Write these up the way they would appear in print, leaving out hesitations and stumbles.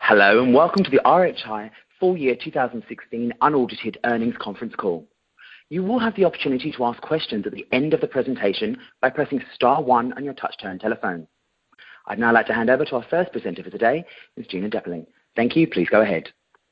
Hello and welcome to the RHI full year 2016 unaudited earnings conference call. You will have the opportunity to ask questions at the end of the presentation by pressing star 1 on your touch-tone telephone. I'd now like to hand over to our first presenter for today, Ms. Gina Deppeling. Thank you. Please go ahead.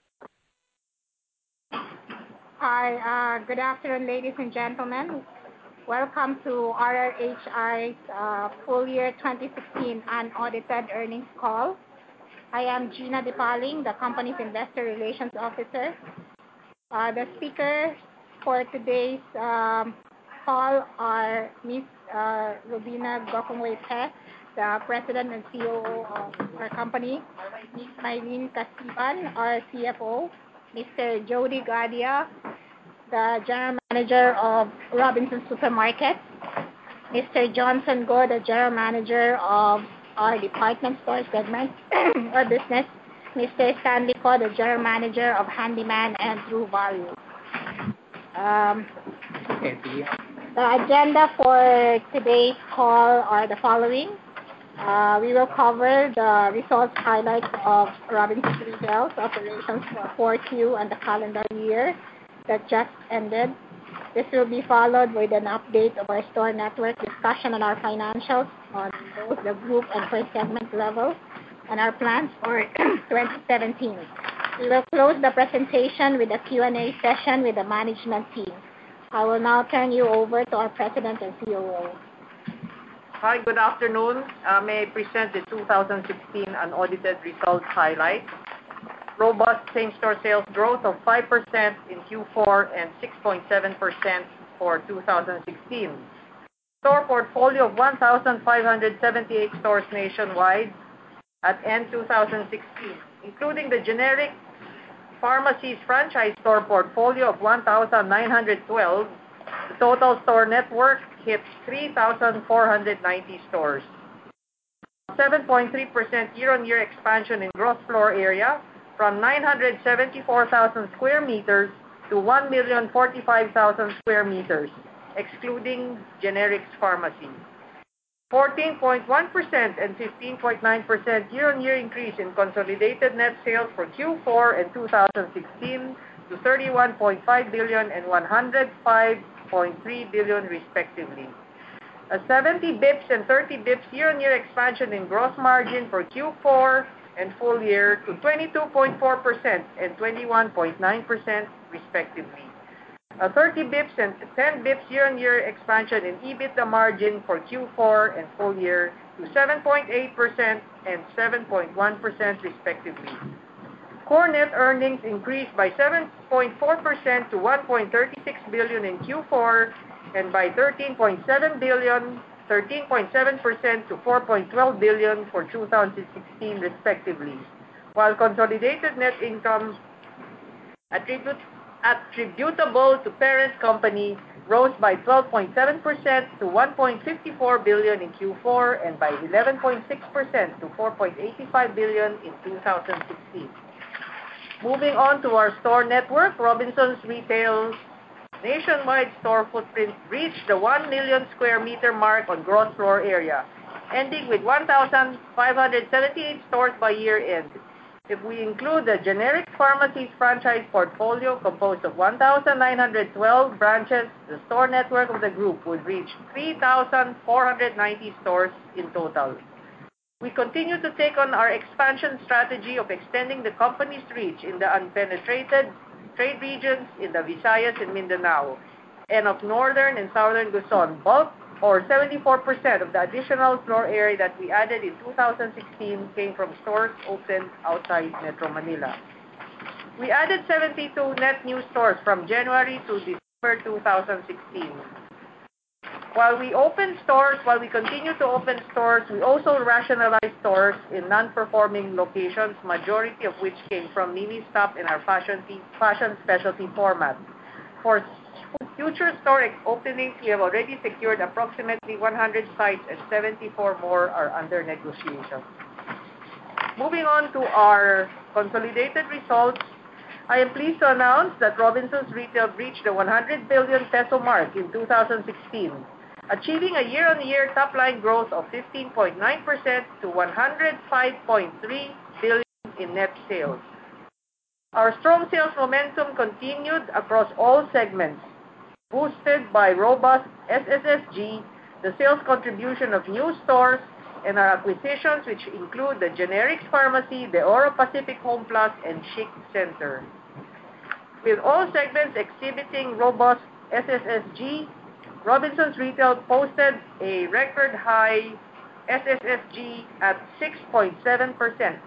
Hi, good afternoon, ladies and gentlemen. Welcome to RRHI's full year 2016 unaudited earnings call. I am Gina Deppeling, the company's Investor Relations Officer. The speakers for today's call are Ms. Robina Gokongwei-Pe, the President and COO of our company, Ms. Mylene Casipan, our CFO, Mr. Jody Gadia, the General Manager of Robinsons Supermarket, Mr. Johnson Go, the General Manager of our department store segment or business, Mr. Stanley Ko, the General Manager of Handyman and True Value. The agenda for today's call are the following. We will cover the results highlights of Robinsons Retail's operations for 4Q and the calendar year that just ended. This will be followed with an update of our store network, discussion on our financials on both the group and per segment level, and our plans for 2017. We will close the presentation with a Q&A session with the management team. I will now turn you over to our President and COO. Hi, good afternoon. May I present the 2016 unaudited results highlights. Robust same-store sales growth of 5% in Q4 and 6.7% for 2016. Store portfolio of 1,578 stores nationwide at end 2016, including the generic pharmacies franchise store portfolio of 1,912. The total store network hits 3,490 stores. 7.3% year-on-year expansion in gross floor area from 974,000 square meters to 1,045,000 square meters, excluding generics pharmacy. 14.1% and 15.9% year-on-year increase in consolidated net sales for Q4 and 2016 to 31.5 billion and 105.3 billion respectively. A 70 bips and 30 bips year-on-year expansion in gross margin for Q4 and full year to 22.4% and 21.9% respectively. A 30 bips and 10 bips year-on-year expansion in EBITDA margin for Q4 and full year to 7.8% and 7.1% respectively. Core net earnings increased by 7.4% to 1.36 billion in Q4 and by 13.7% to 4.12 billion for 2016 respectively, while consolidated net income attributable to parent company rose by 12.7% to 1.54 billion in Q4 and by 11.6% to 4.85 billion in 2016. Moving on to our store network, Robinsons Retail's nationwide store footprint reached the 1 million square meter mark on gross floor area, ending with 1,578 stores by year end. If we include the generic pharmacies franchise portfolio composed of 1,912 branches, the store network of the group would reach 3,490 stores in total. We continue to take on our expansion strategy of extending the company's reach in the unpenetrated trade regions in the Visayas and Mindanao, and of northern and southern Luzon. Bulk, or 74% of the additional floor area that we added in 2016 came from stores opened outside Metro Manila. We added 72 net new stores from January to December 2016. While we continue to open stores, we also rationalize stores in non-performing locations, majority of which came from Mini-Stop in our fashion specialty format. For future store openings, we have already secured approximately 100 sites and 74 more are under negotiation. Moving on to our consolidated results, I am pleased to announce that Robinsons Retail reached the 100 billion peso mark in 2016, achieving a year-on-year top-line growth of 15.9% to 105.3 billion in net sales. Our strong sales momentum continued across all segments, boosted by robust SSSG, the sales contribution of new stores, and our acquisitions, which include the Generics Pharmacy, the Oro Pacific Home Plus, and Chic Center. With all segments exhibiting robust SSSG, Robinsons Retail posted a record high SSSG at 6.7%,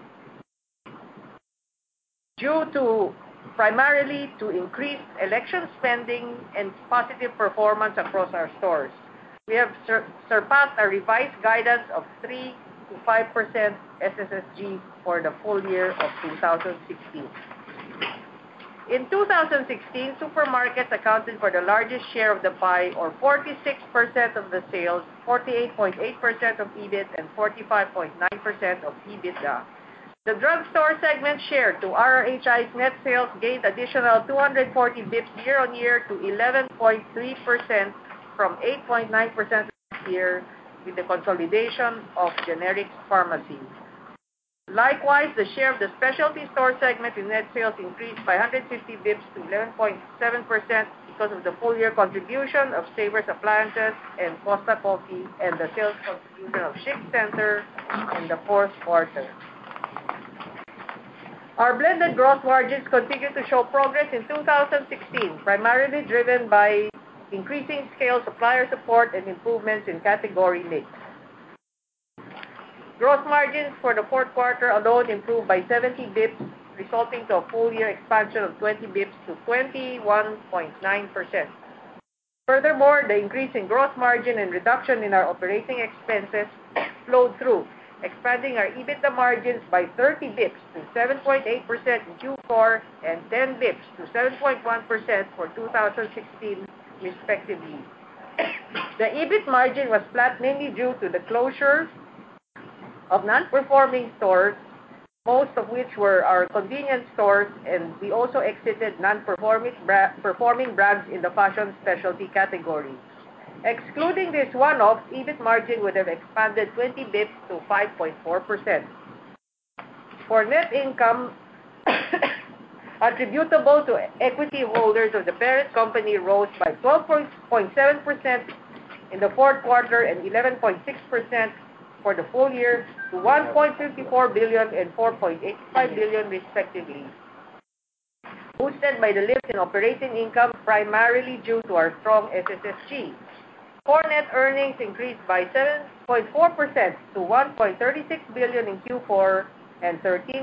due primarily to increased election spending and positive performance across our stores. We have surpassed our revised guidance of 3 to 5% SSSG for the full year of 2016. In 2016, supermarkets accounted for the largest share of the pie, or 46% of the sales, 48.8% of EBIT, and 45.9% of EBITDA. The drugstore segment share to RRHI's net sales gained additional 240 bips year-on-year to 11.3% from 8.9% last year with the consolidation of Generics Pharmacy. Likewise, the share of the specialty store segment in net sales increased by 150 bips to 11.7% because of the full-year contribution of Savers Appliances and Costa Coffee and the sales contribution of Chic Center in the fourth quarter. Our blended gross margins continue to show progress in 2016, primarily driven by increasing scale, supplier support, and improvements in category mix. Gross margins for the fourth quarter alone improved by 70 bips, resulting to a full-year expansion of 20 bips to 21.9%. Furthermore, the increase in gross margin and reduction in our operating expenses flowed through, expanding our EBITDA margins by 30 bips to 7.8% in Q4 and 10 bips to 7.1% for 2016, respectively. The EBIT margin was flat mainly due to the closure of non-performing stores, most of which were our convenience stores, and we also exited non-performing brands in the fashion specialty category. Excluding this one-off, EBIT margin would have expanded 20 bips to 5.4%. For net income attributable to equity holders of the parent company rose by 12.7% in the fourth quarter and 11.6% for the full year to 1.54 billion and 4.85 billion respectively, boosted by the lift in operating income primarily due to our strong SSSG. Core net earnings increased by 7.4% to 1.36 billion in Q4 and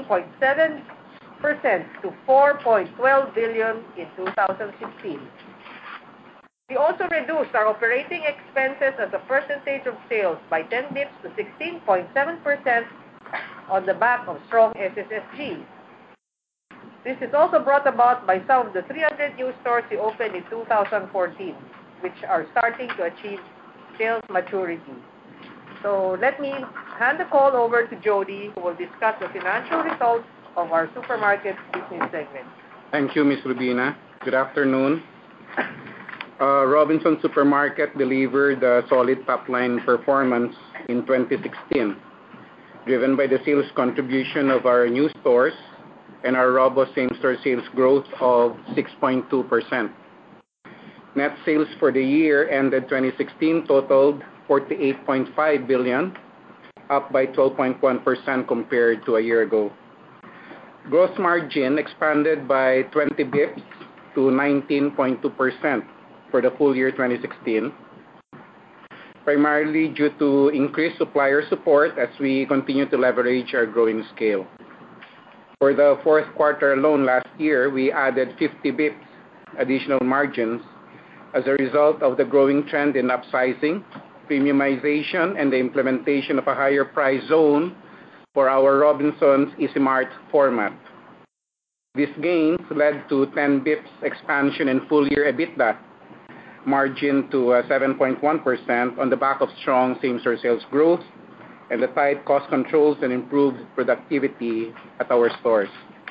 13.7% to 4.12 billion in 2016. We also reduced our operating expenses as a percentage of sales by 10 bips to 16.7% on the back of strong SSSG. This is also brought about by some of the 300 new stores we opened in 2014, which are starting to achieve sales maturity. So let me hand the call over to Jody, who will discuss the financial results of our supermarket business segment. Thank you, Ms. Rubina. Good afternoon. Robinsons Supermarket delivered a solid top-line performance in 2016, driven by the sales contribution of our new stores and our robust same-store sales growth of 6.2%. Net sales for the year ended 2016 totaled 48.5 billion, up by 12.1% compared to a year ago. Gross margin expanded by 20 bips to 19.2% for the full year 2016, primarily due to increased supplier support as we continue to leverage our growing scale. For the fourth quarter alone last year, we added 50 bips additional margins as a result of the growing trend in upsizing, premiumization, and the implementation of a higher price zone for our Robinsons Easy Mart format. These gains led to 10 bips expansion in full-year EBITDA margin to 7.1% on the back of strong same-store sales growth and the tight cost controls and improved productivity at our stores.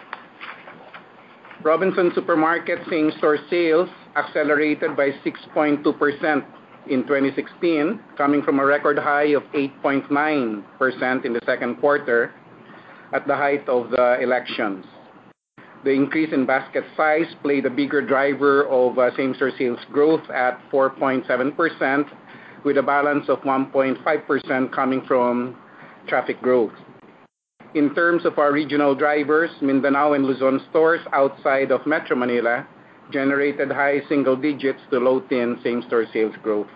Robinsons Supermarket same-store sales accelerated by 6.2% in 2016, coming from a record high of 8.9% in the second quarter, at the height of the elections. The increase in basket size played a bigger driver of same-store sales growth at 4.7%, with a balance of 1.5% coming from traffic growth. In terms of our regional drivers, Mindanao and Luzon stores outside of Metro Manila generated high single digits to low teen same-store sales growth.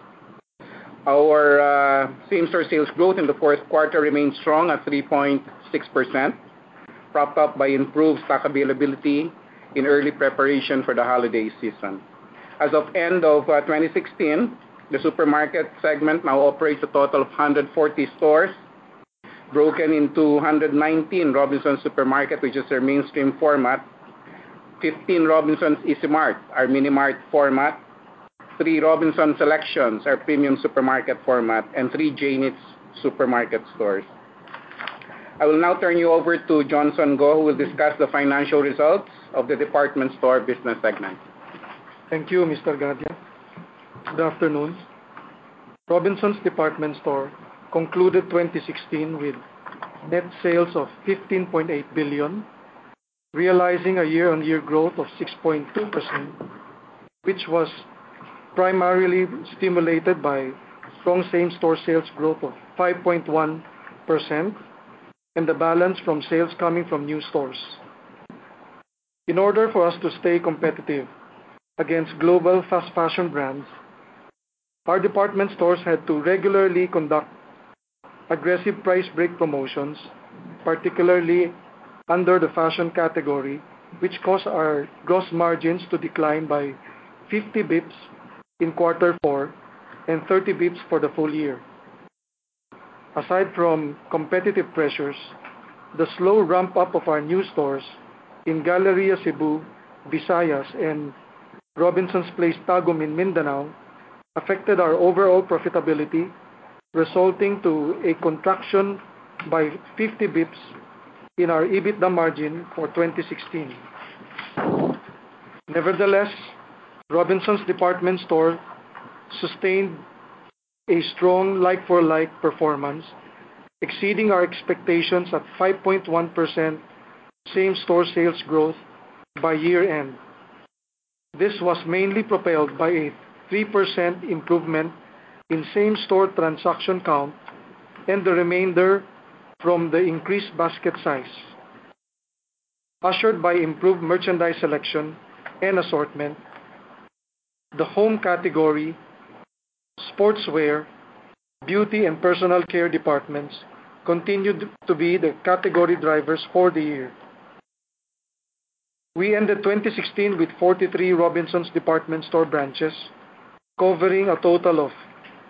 Our same-store sales growth in the fourth quarter remained strong at 3.6%, propped up by improved stock availability in early preparation for the holiday season. As of end of 2016, the supermarket segment now operates a total of 140 stores, broken into 119 Robinsons Supermarket, which is their mainstream format, 15 Robinsons Easy Mart, our mini mart format, 3 Robinsons Selections, our premium supermarket format, and 3 J-Needs supermarket stores. I will now turn you over to Johnson Go, who will discuss the financial results of the department store business segment. Thank you, Mr. Gadya. Good afternoon. Robinsons Department Store concluded 2016 with net sales of 15.8 billion, realizing a year-on-year growth of 6.2%, which was primarily stimulated by strong same-store sales growth of 5.1% and the balance from sales coming from new stores. In order for us to stay competitive against global fast fashion brands, our department stores had to regularly conduct aggressive price break promotions, particularly under the fashion category, which caused our gross margins to decline by 50 bips in quarter 4 and 30 bips for the full year. Aside from competitive pressures, the slow ramp-up of our new stores in Galleria Cebu, Visayas, and Robinsons Place Tagum in Mindanao affected our overall profitability, resulting to a contraction by 50 bips in our EBITDA margin for 2016. Nevertheless, Robinsons Department Store sustained a strong like-for-like performance, exceeding our expectations at 5.1% same-store sales growth by year-end. This was mainly propelled by a 3% improvement in same-store transaction count and the remainder from the increased basket size, ushered by improved merchandise selection and assortment. The home category, sportswear, beauty, and personal care departments continued to be the category drivers for the year. We ended 2016 with 43 Robinsons Department Store branches, covering a total of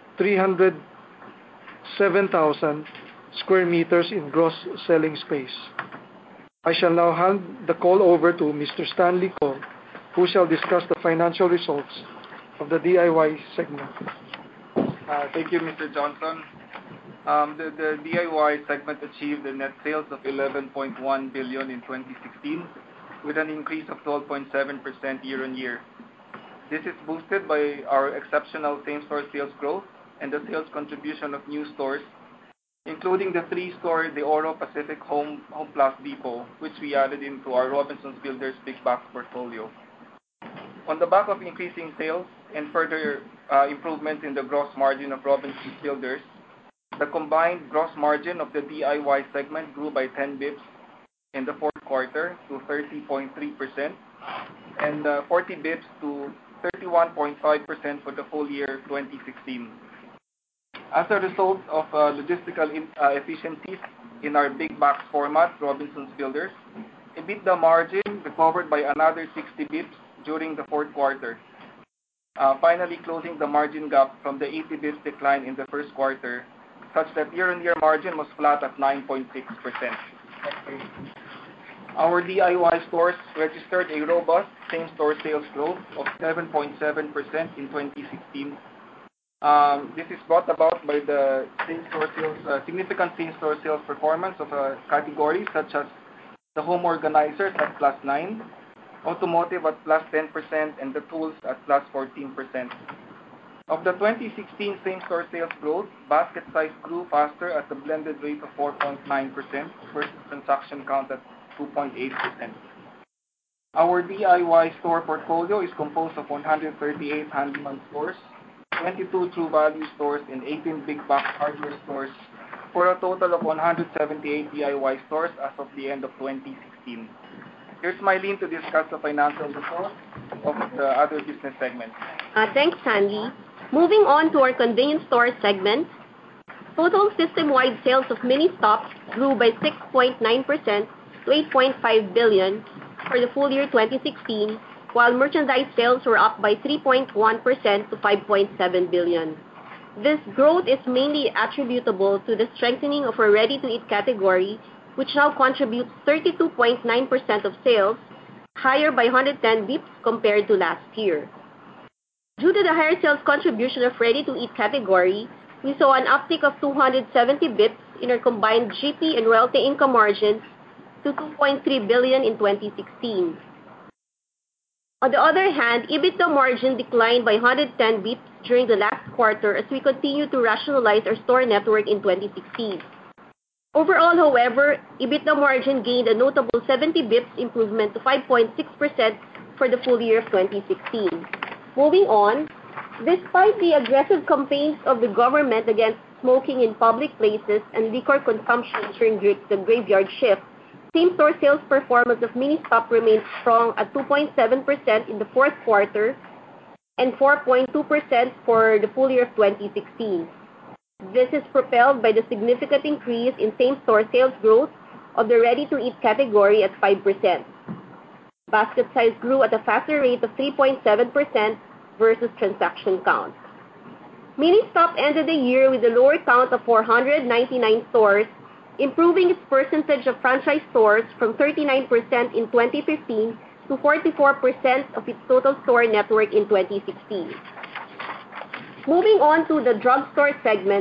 307,000 square meters in gross selling space. I shall now hand the call over to Mr. Stanley Ko, who shall discuss the financial results of the DIY segment. Thank you, Mr. Johnson. The DIY segment achieved a net sales of 11.1 billion in 2016, with an increase of 12.7% year-on-year. This is boosted by our exceptional same-store sales growth and the sales contribution of new stores, including the 3-store De Oro Pacific Home Plus Depot, which we added into our Robinsons Builders Big Box portfolio. On the back of increasing sales and further improvement in the gross margin of Robinsons Builders, the combined gross margin of the DIY segment grew by 10 bips in the fourth quarter to 30.3% and 40 bips to 31.5% for the full year 2016. As a result of logistical efficiencies in our big box format, Robinsons Builders, EBITDA margin recovered by another 60 bips during the fourth quarter, finally closing the margin gap from the 80 bips decline in the first quarter, such that year-on-year margin was flat at 9.6%. Our DIY stores registered a robust same-store sales growth of 7.7% in 2016. This is brought about by the significant same-store sales performance of categories such as the home organizers at +9%, automotive at +10%, and the tools at +14%. Of the 2016 same-store sales growth, basket size grew faster at a blended rate of 4.9% versus transaction count at 2.8%. Our DIY store portfolio is composed of 138 handyman stores, 22 True Value stores, and 18 big box hardware stores, for a total of 178 DIY stores as of the end of 2016. Here's Mylene to discuss the financial results of the other business segments. Thanks, Sandy. Moving on to our convenience store segment, total system-wide sales of mini stops grew by 6.9% to 8.5 billion for the full year 2016, while merchandise sales were up by 3.1% to 5.7 billion. This growth is mainly attributable to the strengthening of our ready-to-eat category, which now contributes 32.9% of sales, higher by 110 bps compared to last year. Due to the higher sales contribution of ready-to-eat category, we saw an uptick of 270 bps in our combined GP and royalty income margins to 2.3 billion in 2016. On the other hand, EBITDA margin declined by 110 bps during the last quarter as we continue to rationalize our store network in 2016. Overall, however, EBITDA margin gained a notable 70 bps improvement to 5.6% for the full year of 2016. Moving on, despite the aggressive campaigns of the government against smoking in public places and liquor consumption during the graveyard shift, same-store sales performance of mini stop remained strong at 2.7% in the fourth quarter and 4.2% for the full year of 2016. This is propelled by the significant increase in same-store sales growth of the ready-to-eat category at 5%. Basket size grew at a faster rate of 3.7% versus transaction count. Mini Stop ended the year with a lower count of 499 stores, improving its percentage of franchise stores from 39% in 2015 to 44% of its total store network in 2016. Moving on to the drugstore segment.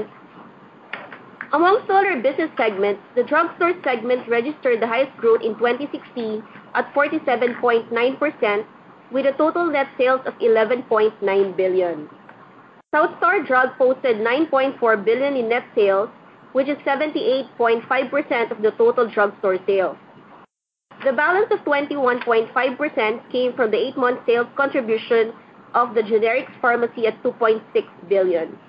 Amongst all our business segments, the drugstore segment registered the highest growth in 2016 at 47.9%, with a total net sales of 11.9 billion. South Star Drug posted 9.4 billion in net sales, which is 78.5% of the total drugstore sales. The balance of 21.5% came from the 8-month sales contribution of the generics pharmacy at 2.6 billion.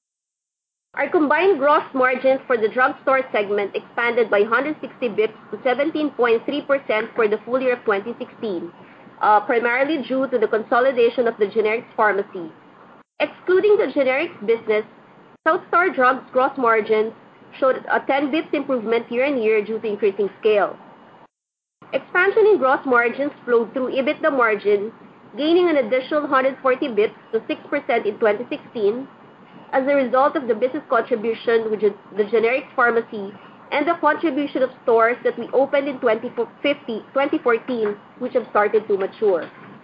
Our combined gross margins for the drugstore segment expanded by 160 bps to 17.3% for the full year of 2016, primarily due to the consolidation of the generics pharmacy. Excluding the generics business, South Star Drug's gross margins showed a 10 bps improvement year-on-year due to increasing scale. Expansion in gross margins flowed through EBITDA margin, gaining an additional 140 bps to 6% in 2016 as a result of the business contribution with the generics pharmacy and the contribution of stores that we opened in 2014, which have started to mature.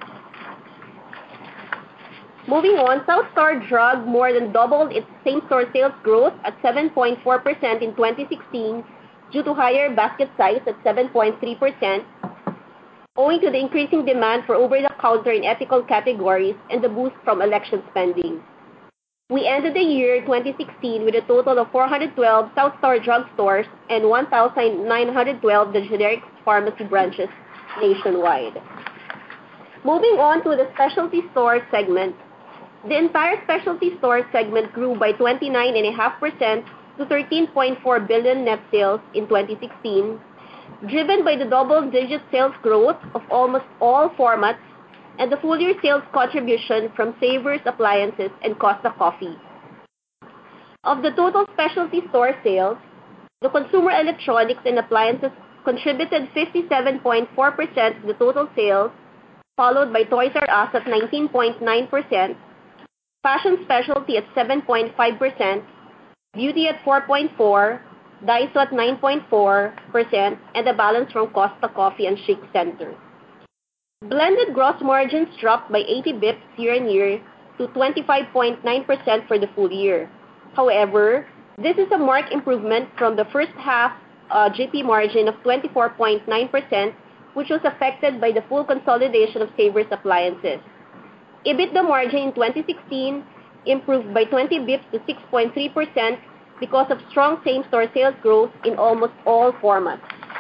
Moving on, South Star Drug more than doubled its same-store sales growth at 7.4% in 2016 due to higher basket size at 7.3%, owing to the increasing demand for over-the-counter and ethical categories and the boost from election spending. We ended the year 2016 with a total of 412 South Star Drug stores and 1,912 the generics pharmacy branches nationwide. Moving on to the specialty store segment. The entire specialty store segment grew by 29.5% to 13.4 billion net sales in 2016, driven by the double-digit sales growth of almost all formats and the full-year sales contribution from Savers Appliances and Costa Coffee. Of the total specialty store sales, the consumer electronics and appliances contributed 57.4% to the total sales, followed by Toys R Us at 19.9%, fashion specialty at 7.5%, beauty at 4.4%, Daiso at 9.4%, and the balance from Costa Coffee and Chic Center. Blended gross margins dropped by 80 bps year-on-year to 25.9% for the full year. However, this is a marked improvement from the first half GP margin of 24.9%, which was affected by the full consolidation of Savers Appliances. EBITDA margin in 2016 improved by 20 bps to 6.3% because of strong same-store sales growth in almost all formats.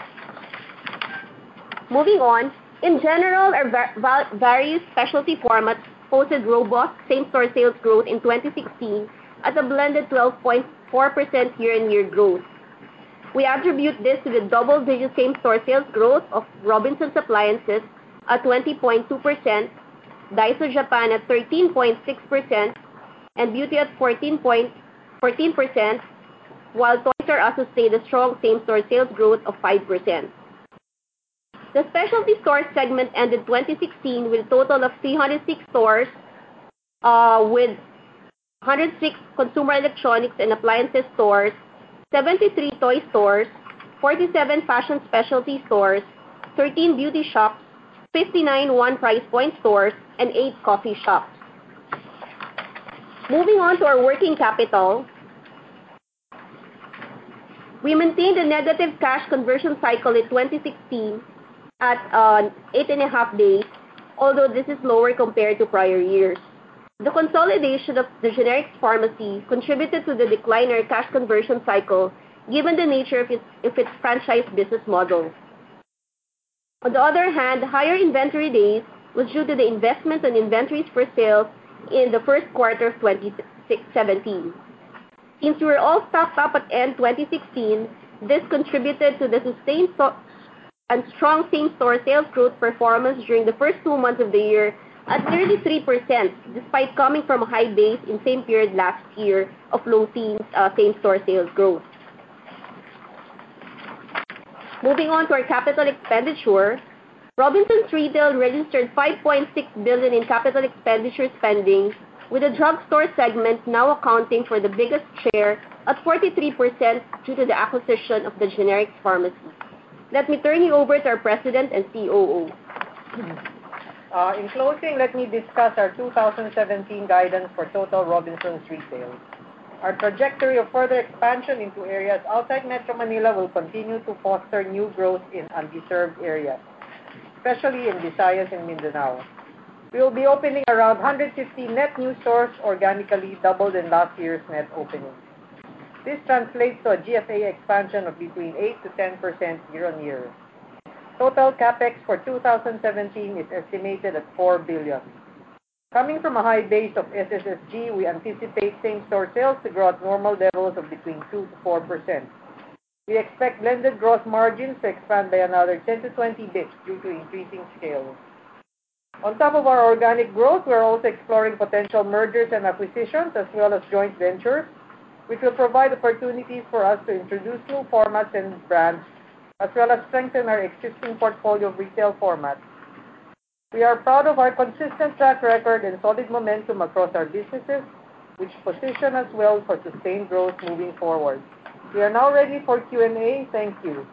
Moving on, in general, our various specialty formats posted robust same-store sales growth in 2016 at a blended 12.4% year-on-year growth. We attribute this to the double-digit same-store sales growth of Robinsons Appliances at 20.2%, Daiso Japan at 13.6%, and Beauty at 14%, while Toys R Us sustained a strong same-store sales growth of 5%. The specialty stores segment ended 2016 with a total of 306 stores, with 106 consumer electronics and appliances stores, 73 toy stores, 47 fashion specialty stores, 13 beauty shops, 59 one-price point stores, and 8 coffee shops. Moving on to our working capital, we maintained a negative cash conversion cycle in 2016 at 8.5 days, although this is lower compared to prior years. The consolidation of the generics pharmacy contributed to the decline in our cash conversion cycle, given the nature of its franchise business model. On the other hand, higher inventory days was due to the investment in inventories for sale in the first quarter of 2017. Since we were all stocked up at end 2016, this contributed to the sustained and strong same-store sales growth performance during the first 2 months of the year at nearly 3%, despite coming from a high base in same period last year of low teens same-store sales growth. Moving on to our capital expenditure, Robinsons Retail registered 5.6 billion in capital expenditure spending, with the drugstore segment now accounting for the biggest share at 43% due to the acquisition of the generics pharmacy. Let me turn you over to our President and COO. In closing, let me discuss our 2017 guidance for total Robinsons Retail. Our trajectory of further expansion into areas outside Metro Manila will continue to foster new growth in undeserved areas, especially in Visayas and Mindanao. We will be opening around 150 net new stores organically, double than last year's net openings. This translates to a GFA expansion of between 8 to 10% year-on-year. Total capex for 2017 is estimated at 4 billion. Coming from a high base of SSSG, we anticipate same-store sales to grow at normal levels of between 2 to 4%. We expect blended gross margins to expand by another 10 to 20 bps due to increasing scale. On top of our organic growth, we are also exploring potential mergers and acquisitions as well as joint ventures, which will provide opportunities for us to introduce new formats and brands, as well as strengthen our existing portfolio of retail formats. We are proud of our consistent track record and solid momentum across our businesses, which position us well for sustained growth moving forward. We are now ready for Q&A. Thank you.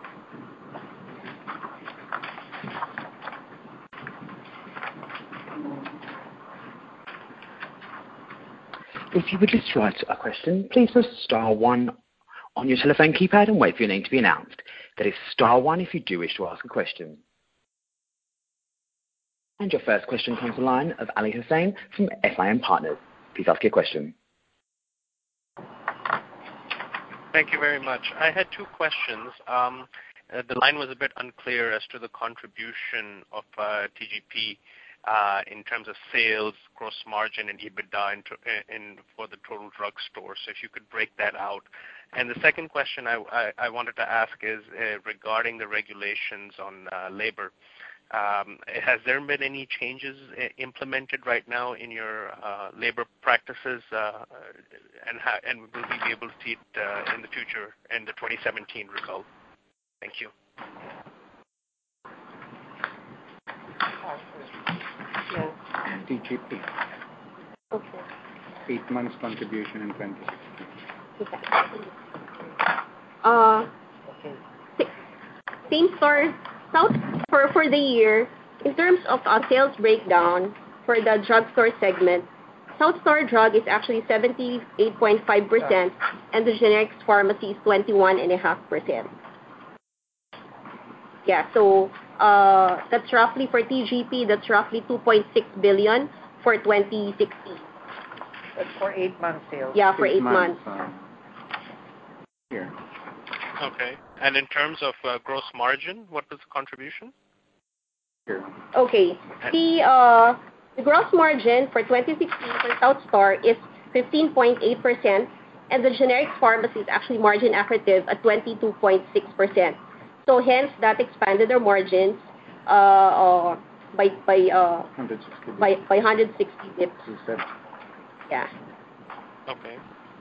If you would like to write a question, please press star 1 on your telephone keypad and wait for your name to be announced. That is star 1 if you do wish to ask a question. And your first question comes to the line of Ali Hussain from FIM Partners. Please ask your question. Thank you very much. I had 2 questions. The line was a bit unclear as to the contribution of TGP in terms of sales, gross margin, and EBITDA for the total drugstore. So if you could break that out. And the second question I wanted to ask is regarding the regulations on labor. Has there been any changes implemented right now in your labor practices, and will we be able to see it in the future in the 2017 result? Thank you. TGP. Okay. 8 months contribution in 2016. Same stores South for the year, in terms of sales breakdown for the drugstore segment, South Star Drug is actually 78.5%, and the generics pharmacy is 21.5%. Yeah, so that's roughly for TGP, that's roughly 2.6 billion for 2016. That's for 8 months sales. Yeah, for 8 months. Here. Okay. And in terms of gross margin, what was the contribution? Here. Okay. The gross margin for 2016 for South Star is 15.8%, and the generic pharmacy is actually margin accretive at 22.6%. So hence, that expanded their margins by 160 bits. Yeah. Okay.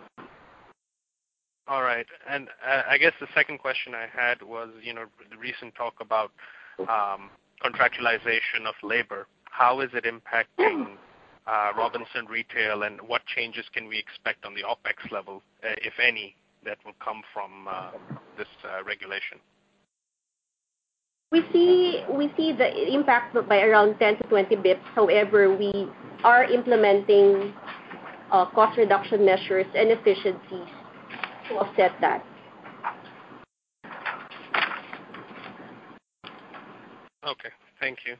All right. And I guess the second question I had was, the recent talk about contractualization of labor. How is it impacting Robinson Retail, and what changes can we expect on the OPEX level, if any, that will come from this regulation? We see the impact by around 10 to 20 bips. However, we are implementing cost reduction measures and efficiencies to offset that. Okay, thank you.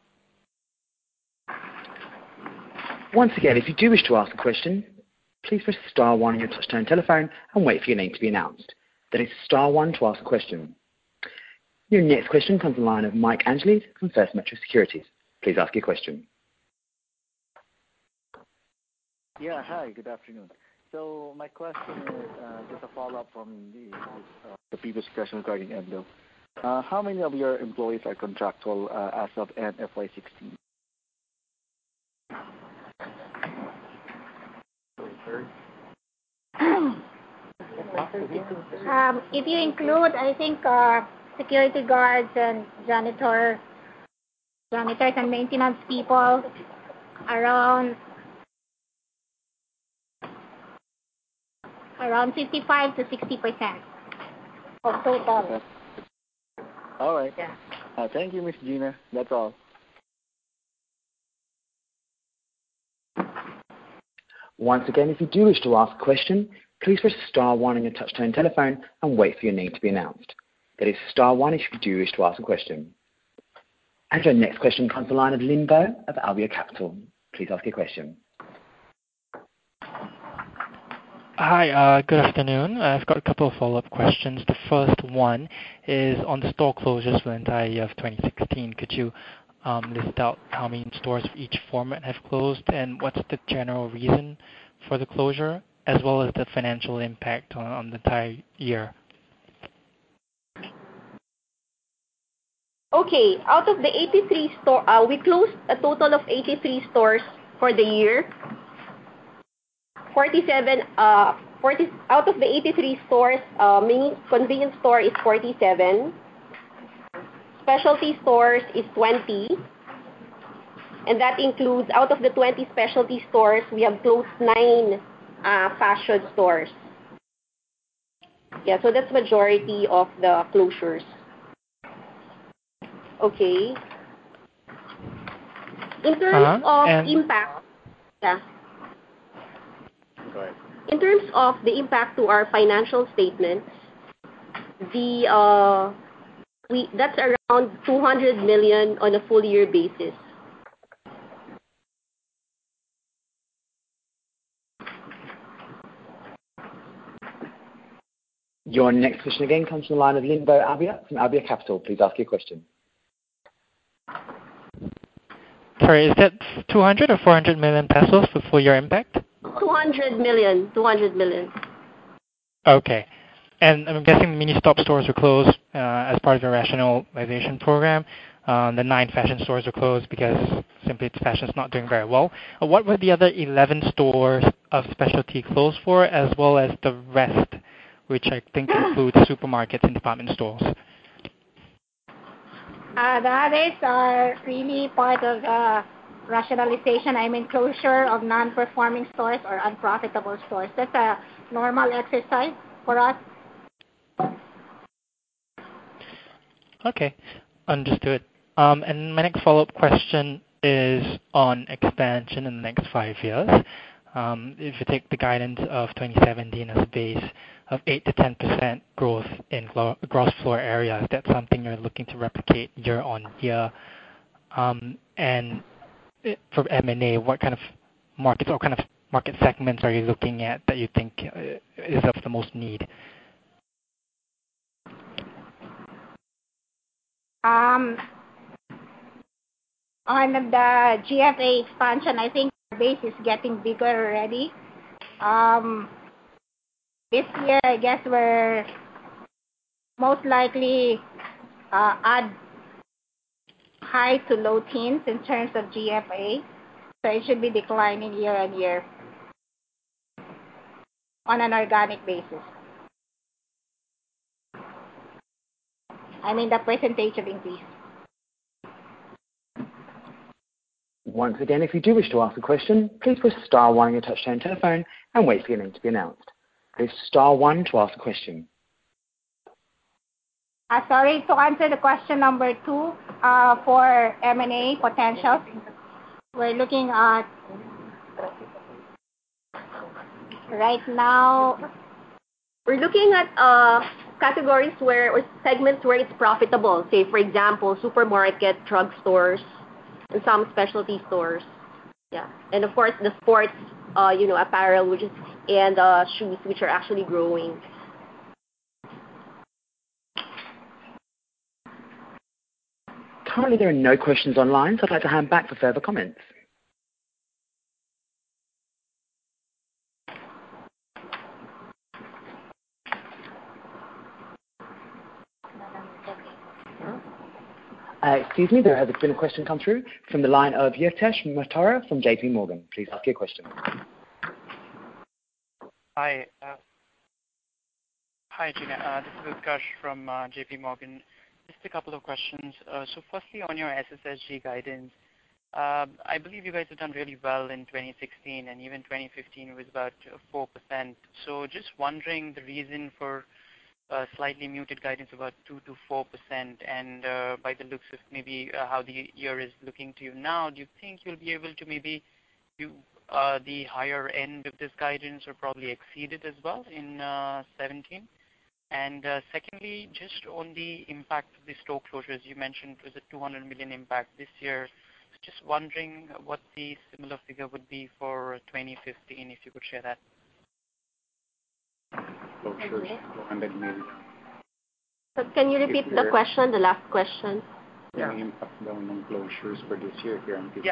Once again, if you do wish to ask a question, please press star 1 on your touch-tone telephone and wait for your name to be announced. That is star 1 to ask a question. Your next question comes from the line of Mike Angeles from First Metro Securities. Please ask your question. Yeah, hi, good afternoon. So my question is just a follow-up from the previous question regarding Endo. How many of your employees are contractual as of end FY16? If you include, I think, security guards and janitors and maintenance people, around 55 to 60% of total. All right. Yeah. Thank you, Miss Gina. That's all. Once again, if you do wish to ask a question, please press star 1 on your touch-tone telephone and wait for your name to be announced. That is star 1 if you do wish to ask a question. And your next question comes from the line of Limbo of Albia Capital. Please ask your question. Hi, good afternoon. I've got a couple of follow-up questions. The first one is on the store closures for the entire year of 2016. Could you list out how many stores of each format have closed, and what's the general reason for the closure, as well as the financial impact on the entire year? Okay, out of the 83 stores, we closed a total of 83 stores for the year. 47, out of the 83 stores, mini convenience store is 47. Specialty stores is 20. And that includes, out of the 20 specialty stores, we have closed 9 fashion stores. Yeah, so that's majority of the closures. Okay. In terms of impact, yeah. Go ahead. In terms of the impact to our financial statements, that's around 200 million on a full year basis. Your next question again comes from the line of Limbo Albia from Albia Capital. Please ask your question. Sorry, is that 200 or 400 million pesos for full year impact? 200 million. 200 million. Okay. And I'm guessing the mini stop stores were closed as part of your rationalization program. The 9 fashion stores were closed because simply its fashion's not doing very well. What were the other 11 stores of specialty closed for, as well as the rest, which I think includes supermarkets and department stores? The others are really part of the rationalization, closure of non-performing stores or unprofitable stores. That's a normal exercise for us. Okay, understood. And my next follow-up question is on expansion in the next 5 years. If you take the guidance of 2017 as a base of 8 to 10% growth in gross floor area, that's something you're looking to replicate year on year. And for M&A, what kind of markets or kind of market segments are you looking at that you think is of the most need? On the GFA expansion, I think our base is getting bigger already. This year, I guess we're most likely add high to low teens in terms of GFA. So it should be declining year on year on an organic basis. I mean the percentage of increase. Once again, if you do wish to ask a question, please press star 1 on your touch-tone telephone and wait for your name to be announced. Press star 1 to ask a question. Sorry, to answer the question number 2, for M&A potentials, we're looking at right now. We're looking at categories or segments where it's profitable. Say, for example, supermarket, drugstores, and some specialty stores. Yeah, and of course the sports, apparel, and shoes, which are actually growing. Currently, there are no questions online, so I'd like to hand back for further comments. Excuse me, there has been a question come through from the line of Yotesh Matara from JP Morgan. Please ask your question. Hi. Hi, Gina. This is Utkarsh from JP Morgan. Just a couple of questions. So firstly, on your SSSG guidance, I believe you guys have done really well in 2016, and even 2015 was about 4%. So just wondering the reason for slightly muted guidance about 2 to 4%, and by the looks of maybe how the year is looking to you now, do you think you'll be able to maybe do the higher end of this guidance or probably exceed it as well in 17? And secondly, just on the impact of the store closures, you mentioned it was a 200 million impact this year. Just wondering what the similar figure would be for 2015, if you could share that. Closures, 200 million. So can you repeat the question, the last question? Yeah. Impact down on closures for this year here in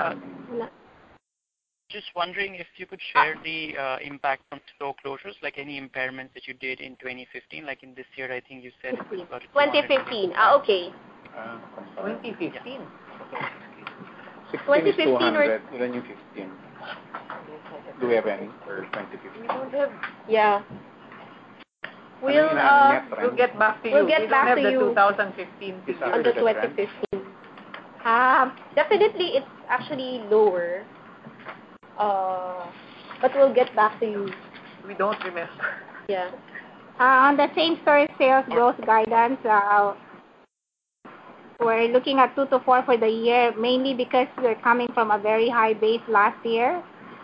Just wondering if you could share the impact from store closures, like any impairments that you did in 2015, like in this year, I think you said it was about 2015. Okay. 2015. 16 is 200, then you 15. Do we have any for 2015? We don't have. Yeah. We'll get back to you. We'll get back to you. We don't have the 2015 figure. On the 2015. Definitely, it's actually lower. But we'll get back to you. We don't remember. Yeah. On the same store sales growth guidance, we're looking at 2 to 4 for the year, mainly because we're coming from a very high base last year.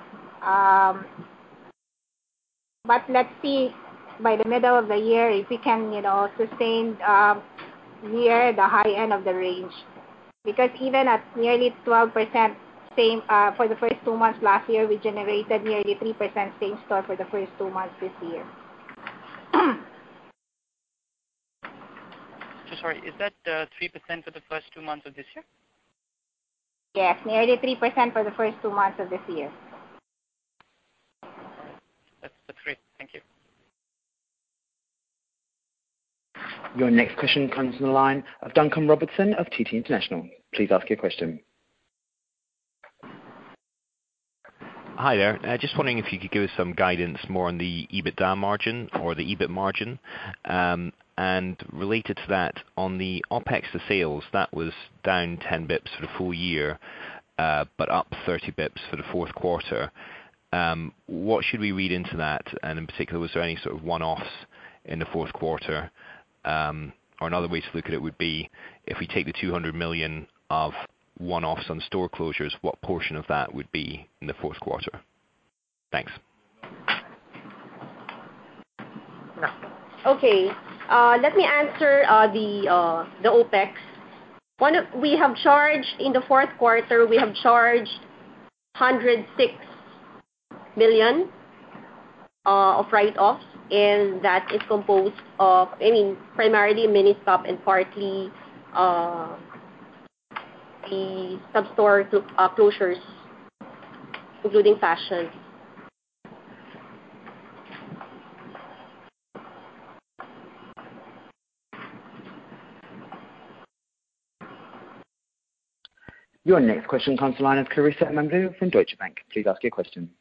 But let's see by the middle of the year if we can, sustain near the high end of the range. Because even at nearly 12% same for the first 2 months last year, we generated nearly 3% same store for the first 2 months this year. So sorry, is that 3% for the first 2 months of this year? Yes, nearly 3% for the first 2 months of this year. That's great. Thank you. Your next question comes from the line of Duncan Robertson of TT International. Please ask your question. Hi there. Just wondering if you could give us some guidance more on the EBITDA margin or the EBIT margin. And related to that, on the OPEX to sales, that was down 10 bips for the full year, but up 30 bips for the fourth quarter. What should we read into that? And in particular, was there any sort of one-offs in the fourth quarter? Or another way to look at it would be, if we take the 200 million of one-offs on store closures, what portion of that would be in the fourth quarter? Thanks. Okay. Let me answer the OPEX. We have charged in the fourth quarter. We have charged 106 million of write-offs, and that is composed of, primarily Ministop and partly the sub-store closures, including fashion. Your next question comes to the line of Clarissa Mamdou from Deutsche Bank. Please ask your question.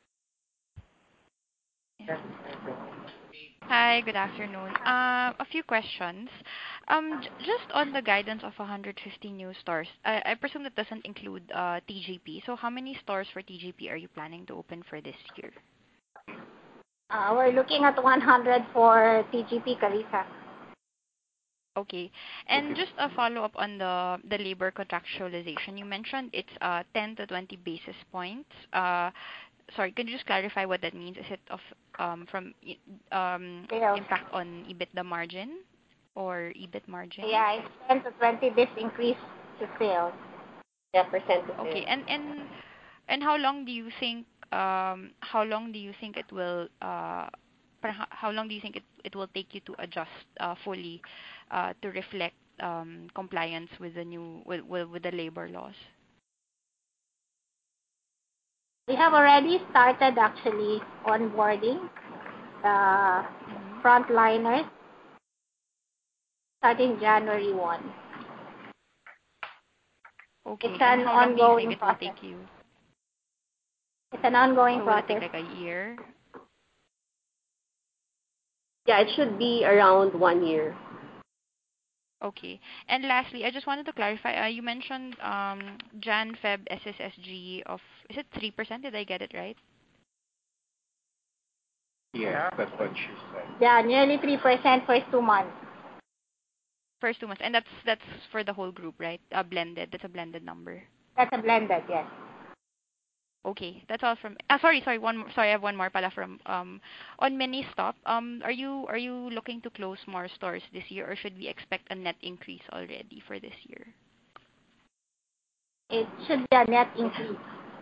Hi, good afternoon. A few questions. Just on the guidance of 150 new stores, I presume that doesn't include TGP. So how many stores for TGP are you planning to open for this year? We're looking at 100 for TGP, Clarissa. Okay. And just a follow-up on the labor contractualization. You mentioned it's 10 to 20 basis points. Sorry, can you just clarify what that means? Is it from impact on EBITDA margin or EBIT margin? Yeah, it's 10 to 20 basis increase to sales. Yeah, percent to sales. Okay. And how long do you think it will take you to adjust fully to reflect compliance with the labor laws? We have already started actually onboarding the frontliners starting January 1. Okay. It's an ongoing process. Take you? It's an ongoing process. Will it take like a year? Yeah, it should be around 1 year. Okay. And lastly, I just wanted to clarify, you mentioned Jan-Feb SSSG of, is it 3%? Did I get it right? Yeah, that's what she said. Yeah, nearly 3% first 2 months. First 2 months. And that's for the whole group, right? Blended. That's a blended number. That's a blended, yes. Okay, that's all from. Sorry, I have one more pala from on Ministop. Are you looking to close more stores this year, or should we expect a net increase already for this year? It should be a net increase.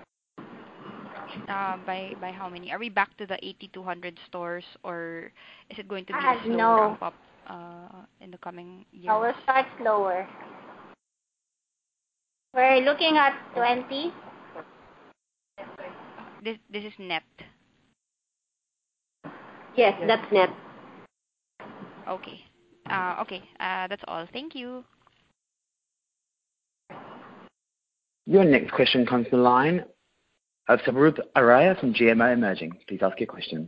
By how many? Are we back to the 80-100 stores, or is it going to be a slow ramp up in the coming years? No, we'll start slower. We're looking at 20. This is net. Yes, that's net. Okay. That's all. Thank you. Your next question comes to the line of Sabarup Araya from GMO Emerging. Please ask your question.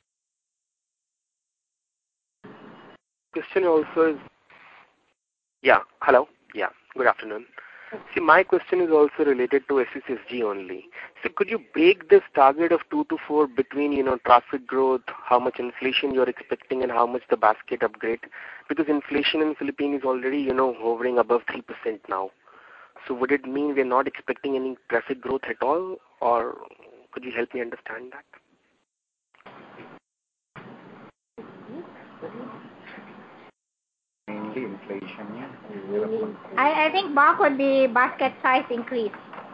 Question also is... Yeah, hello. Yeah, good afternoon. See, my question is also related to SSSG only. So could you break this target of 2 to 4 between, traffic growth, how much inflation you're expecting, and how much the basket upgrade? Because inflation in Philippines is already, hovering above 3% now. So would it mean we're not expecting any traffic growth at all, or could you help me understand that? Mainly inflation, yeah. I think back would be basket size increase.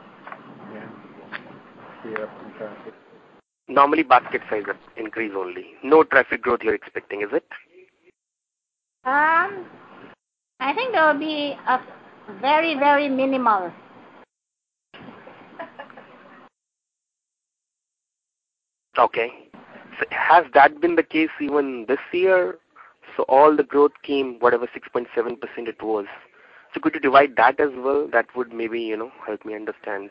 Yeah. Normally basket size increase only. No traffic growth you're expecting, is it? I think there will be a very, very minimal. Okay. So has that been the case even this year? So all the growth came, whatever 6.7% it was. So could you divide that as well? That would maybe, help me understand.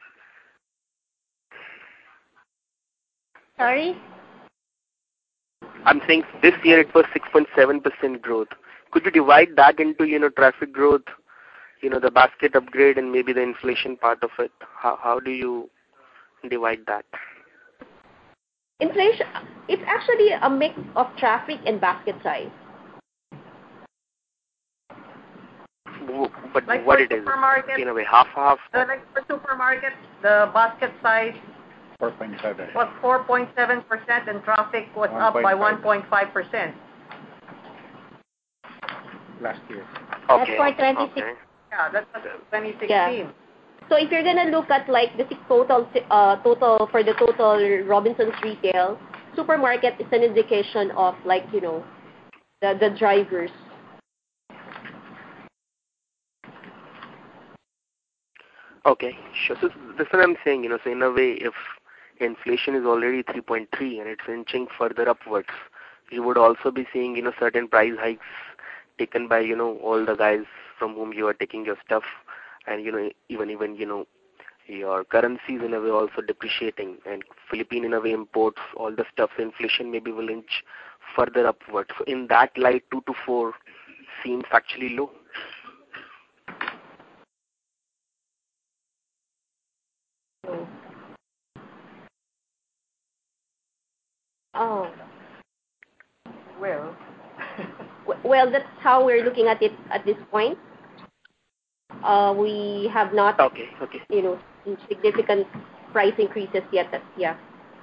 Sorry? I'm saying this year it was 6.7% growth. Could you divide that into, traffic growth, the basket upgrade and maybe the inflation part of it? How do you divide that? Inflation, it's actually a mix of traffic and basket size. But like what it is, in a way, half? Like for supermarkets, the basket size 4.7 was 4.7% and traffic was up by 1.5%. last year. Okay. That's for 2016. Yeah, that's 2016. Yeah. So if you're gonna look at like the total for the total Robinsons retail, supermarket is an indication of like, you know, the drivers. Okay, sure. So that's what I'm saying, you know, so in a way, if inflation is already 3.3 and it's inching further upwards, you would also be seeing, you know, certain price hikes taken by, you know, all the guys from whom you are taking your stuff, and, you know, even, you know, your currencies in a way also depreciating, and Philippine in a way imports all the stuff, so inflation maybe will inch further upwards. So in that light, 2 to 4 seems actually low. Oh. Well. Well, that's how we're looking at it at this point. We have not, you know, significant price increases yet. Yeah.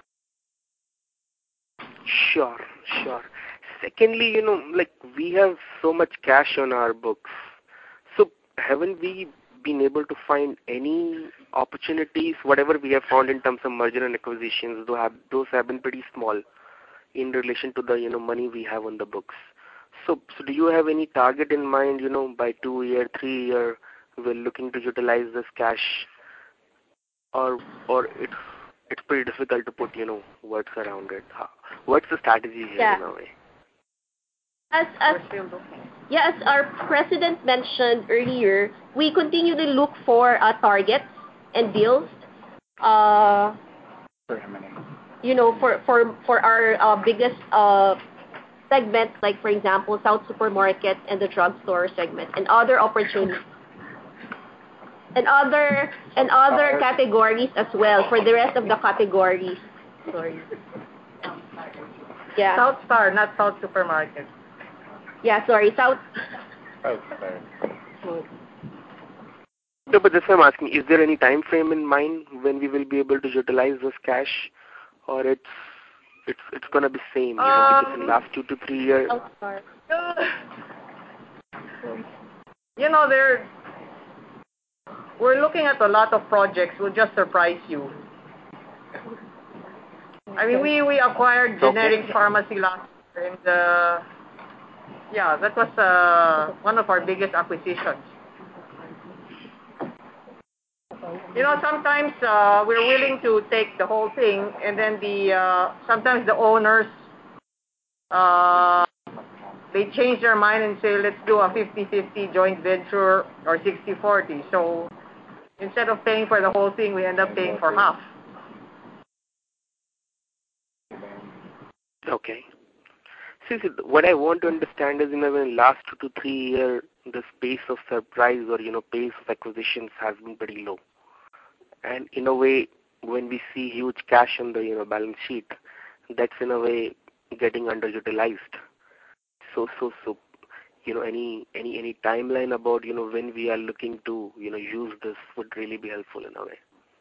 Sure. Secondly, you know, like we have so much cash on our books. So haven't we been able to find any opportunities? Whatever we have found in terms of merger and acquisitions, those have been pretty small in relation to the, you know, money we have on the books. So do you have any target in mind, you know, by 2 year, 3 year, we're looking to utilize this cash, or it's pretty difficult to put, you know, words around it? What's the strategy here in a way? As our president mentioned earlier, we continue to look for targets and deals. You know, for our biggest segments, like for example, South Supermarket and the drugstore segment, and other opportunities, and other categories as well for the rest of the categories. Sorry. Yeah. South Star, not South Supermarket. Yeah, sorry, South Star. No, but that's what I'm asking. Is there any time frame in mind when we will be able to utilize this cash, or it's gonna be same, you know, because in the last 2 to 3 years. You know, we're looking at a lot of projects. We'll just surprise you. I mean, we acquired generic pharmacy last year, and yeah, that was one of our biggest acquisitions. You know, sometimes we're willing to take the whole thing, and then sometimes the owners they change their mind and say, let's do a 50-50 joint venture or 60-40. So instead of paying for the whole thing, we end up paying for half. Okay. See, what I want to understand is, in the last 2 to 3 years, the pace of surprise or, you know, pace of acquisitions has been pretty low. And in a way, when we see huge cash on the, you know, balance sheet, that's in a way getting underutilized. So, you know, any timeline about, you know, when we are looking to, you know, use this would really be helpful in a way.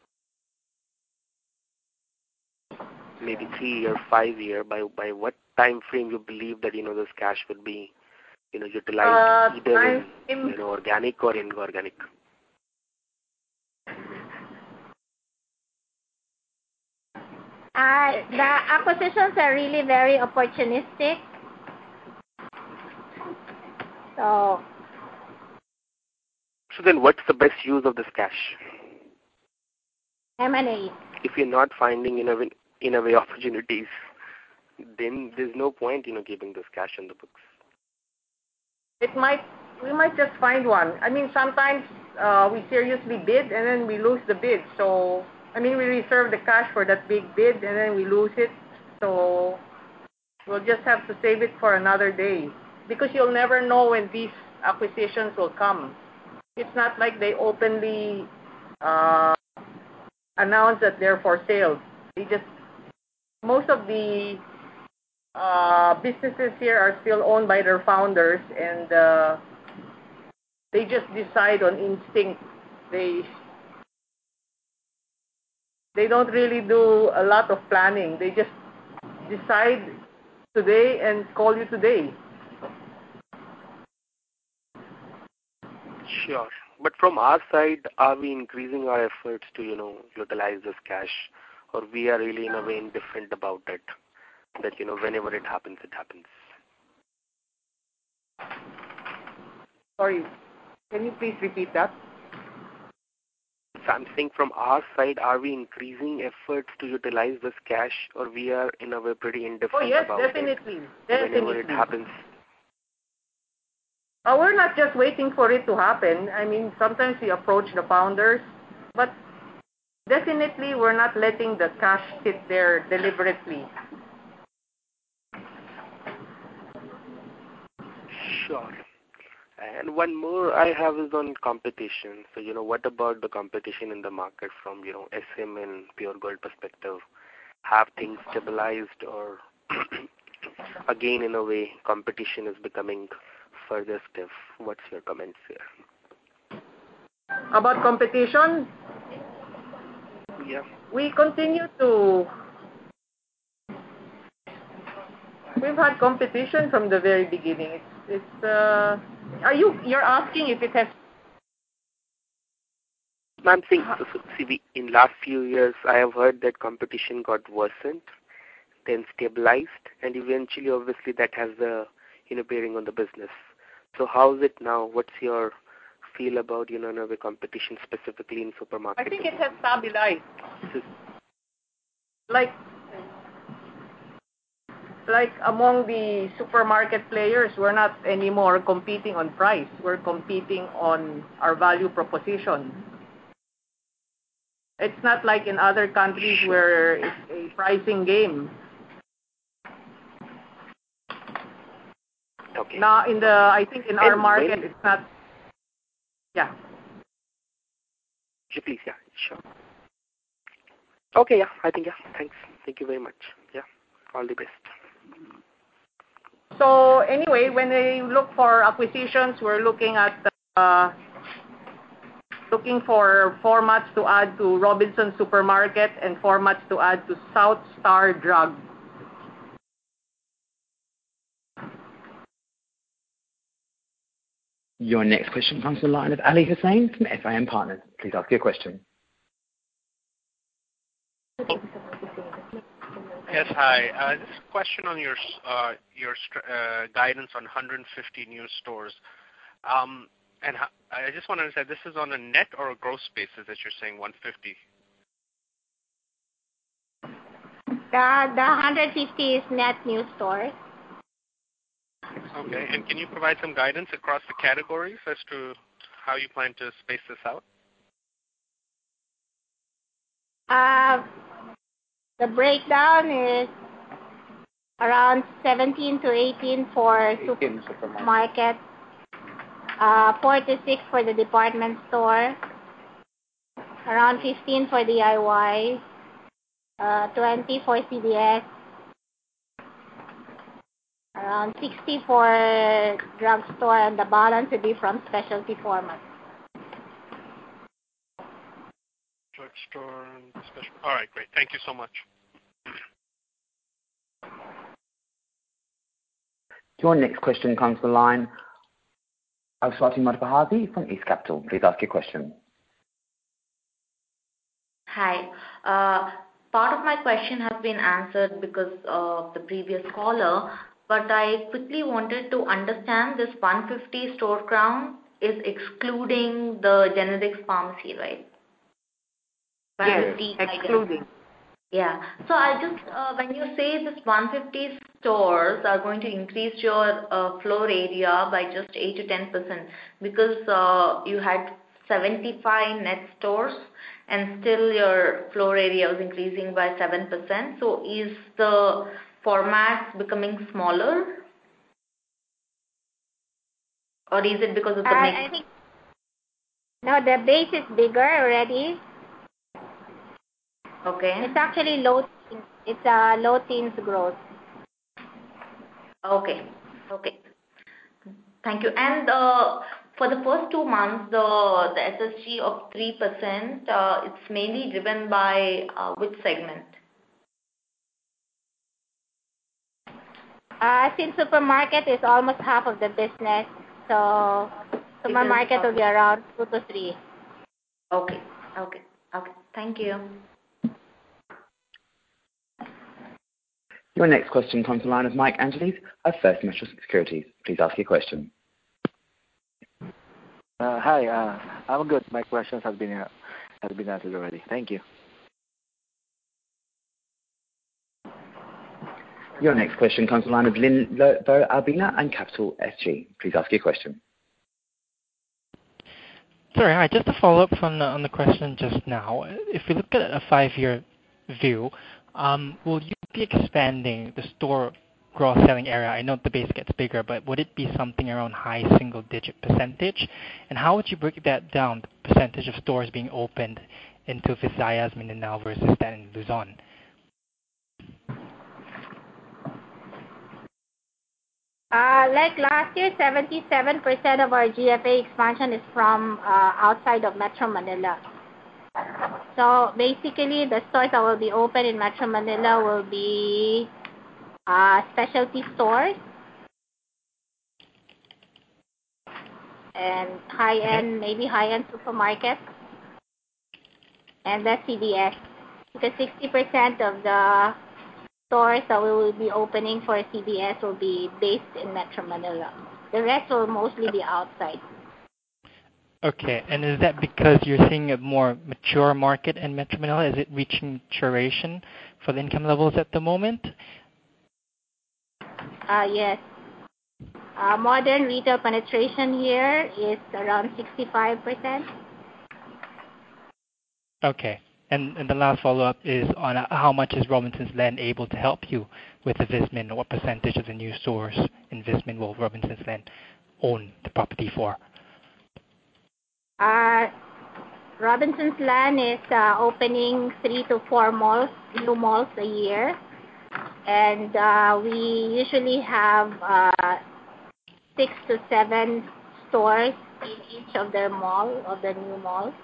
Maybe 3 year, 5 year. By what time frame you believe that, you know, this cash would be, you know, utilized either in, you know, organic or inorganic? The acquisitions are really very opportunistic. So then what's the best use of this cash? M&A. If you're not finding in a way opportunities, then there's no point, you know, keeping this cash in the books. We might just find one. I mean, sometimes we seriously bid and then we lose the bid. So, I mean, we reserve the cash for that big bid and then we lose it. So we'll just have to save it for another day, because you'll never know when these acquisitions will come. It's not like they openly announce that they're for sale. Most of the businesses here are still owned by their founders, and they just decide on instinct. They don't really do a lot of planning. They just decide today and call you today. Sure. But from our side, are we increasing our efforts to, utilize this cash, or we are really in a way indifferent about it, that, whenever it happens, it happens? Sorry, can you please repeat that? So I'm saying from our side, are we increasing efforts to utilize this cash, or we are in a way pretty indifferent about definitely. it whenever it happens? We're not just waiting for it to happen. I mean, sometimes we approach the founders, but definitely we're not letting the cash sit there deliberately. Sure. And one more I have is on competition. So, what about the competition in the market from, SM and Pure Gold perspective? Have things stabilized, or again, in a way, competition is becoming further stiff? What's your comments here? About competition? Yeah. We've had competition from the very beginning. You're asking if it has... I'm saying, in last few years, I have heard that competition got worsened, then stabilized, and eventually, obviously, that has a bearing on the business. So how is it now? What's your feel about, in a way, competition specifically in supermarket? I think it has stabilized. Like among the supermarket players, we're not anymore competing on price. We're competing on our value proposition. It's not like in other countries where it's a pricing game. Okay. Now, I think in our market, it's not. Yeah. Please, yeah, sure. Okay, yeah, I think, yeah, thanks. Thank you very much. Yeah, all the best. So anyway, when we look for acquisitions, we're looking at looking for formats to add to Robinsons Supermarket and formats to add to South Star Drug. Your next question comes from the line of Ali Hussain from FIM Partners. Please ask your question. Yes, hi. This is a question on your guidance on 150 new stores. And I just want to understand, this is on a net or a gross basis that you're saying 150? The 150 is net new stores. Okay, and can you provide some guidance across the categories as to how you plan to space this out? The breakdown is around 17 to 18 for supermarket, 4 to 6 for the department store, around 15 for DIY, 20 for CDS, around 60 for drugstore, and the balance will be from specialty formats. Drugstore and special. All right, great. Thank you so much. Your next question comes to the line of Swati Madhapahazi from East Capital. Please ask your question. Hi. Part of my question has been answered because of the previous caller, but I quickly wanted to understand this 150 store count is excluding the generics pharmacy, right? Yes, excluding. Yeah. So I just, when you say this 150 stores are going to increase your floor area by just 8 to 10%, because you had 75 net stores and still your floor area was increasing by 7%. So is the format becoming smaller? Or is it because of the mix? I think, no, the base is bigger already. Okay. It's actually low. It's a low teens growth. Okay. Okay. Thank you. And for the first 2 months, the SSG of 3%, it's mainly driven by which segment? Since supermarket is almost half of the business, so Supermarket will be around 2 to 3. Okay. Thank you. Your next question comes from the line of Mike Angeles of First Metro Securities. Please ask your question. Hi, I'm good. My questions have been answered already. Thank you. Your next question comes from the line of Lynn Lo Albina and Capital SG. Please ask your question. Sorry, hi. Just to follow up on the question just now. If we look at a 5-year view, will you be expanding the store gross selling area? I know the base gets bigger, but would it be something around high single-digit percentage? And how would you break that down, the percentage of stores being opened into Visayas, Mindanao versus that in Luzon? Like last year, 77% of our GFA expansion is from outside of Metro Manila. So basically, the stores that will be open in Metro Manila will be specialty stores and high-end, maybe high-end supermarkets, and that's CDS. Because 60% of the stores that we will be opening for CDS will be based in Metro Manila. The rest will mostly be outside. Okay, and is that because you're seeing a more mature market in Metro Manila? Is it reaching maturation for the income levels at the moment? Yes. Modern retail penetration here is around 65%. Okay. And the last follow-up is on how much is Robinsons Land able to help you with the Vismin? What percentage of the new stores in Vismin will Robinsons Land own the property for? Robinsons Land is opening 3 to 4 new malls a year. And we usually have 6 to 7 stores in each of the new malls.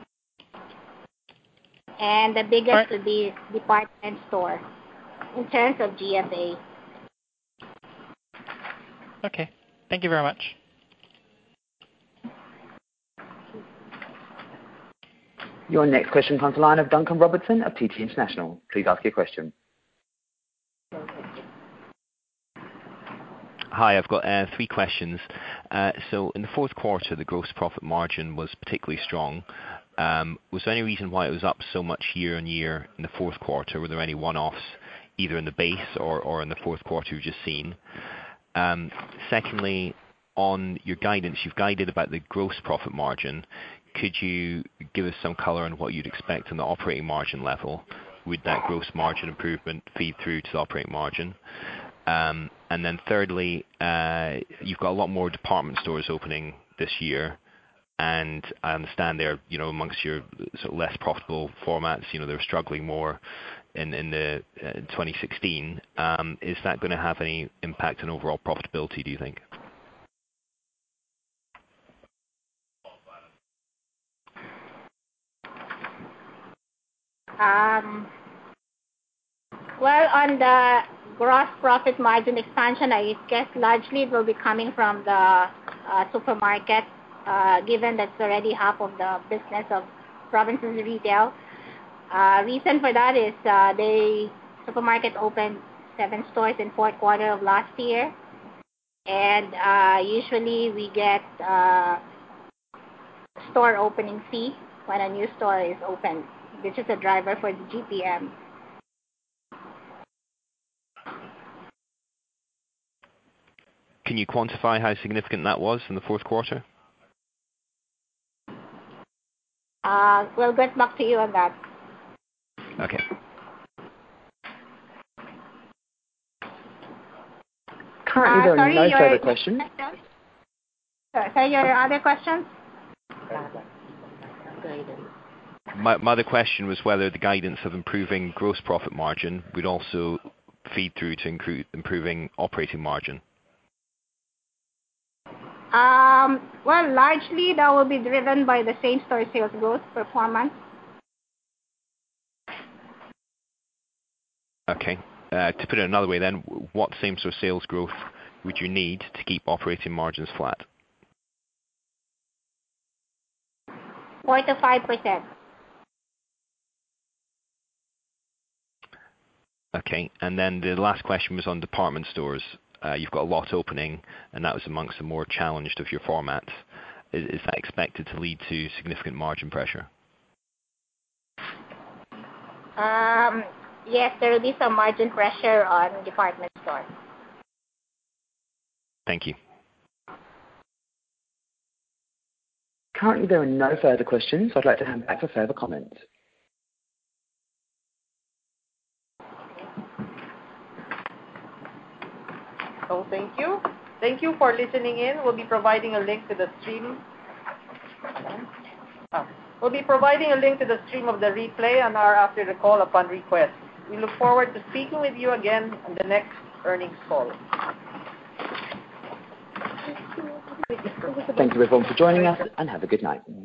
And the biggest would be department store in terms of GFA. Okay. Thank you very much. Your next question comes to the line of Duncan Robertson of TT International. Please ask your question. Hi, I've got 3 questions. So in the fourth quarter, the gross profit margin was particularly strong. Was there any reason why it was up so much year on year in the fourth quarter? Were there any one-offs either in the base or in the fourth quarter you've just seen? Secondly, on your guidance, you've guided about the gross profit margin. Could you give us some color on what you'd expect on the operating margin level? Would that gross margin improvement feed through to the operating margin? And then thirdly, you've got a lot more department stores opening this year, and I understand they're amongst your sort of less profitable formats. They're struggling more in 2016. Is that going to have any impact on overall profitability, do you think? Well, on the gross profit margin expansion, I guess largely it will be coming from the supermarket, given that's already half of the business of Robinsons Retail. Reason for that is supermarket opened 7 stores in fourth quarter of last year, and usually we get store opening fee when a new store is opened, which is a driver for the GPM. Can you quantify how significant that was in the fourth quarter? We'll get back to you on that. Okay. Currently, there are no further questions. Sorry, your other questions? My other question was whether the guidance of improving gross profit margin would also feed through to improving operating margin. Well, largely that will be driven by the same-store sales growth performance. Okay. To put it another way then, what same-store sales growth would you need to keep operating margins flat? 4 to 5%. Okay. And then the last question was on department stores. You've got a lot opening, and that was amongst the more challenged of your formats. Is that expected to lead to significant margin pressure? Yes, there will be some margin pressure on department stores. Thank you. Currently, there are no further questions. I'd like to hand back for further comments. So thank you. Thank you for listening in. We'll be providing a link to the stream. We'll be providing a link to the stream of the replay an hour after the call upon request. We look forward to speaking with you again on the next earnings call. Thank you everyone for joining us, and have a good night.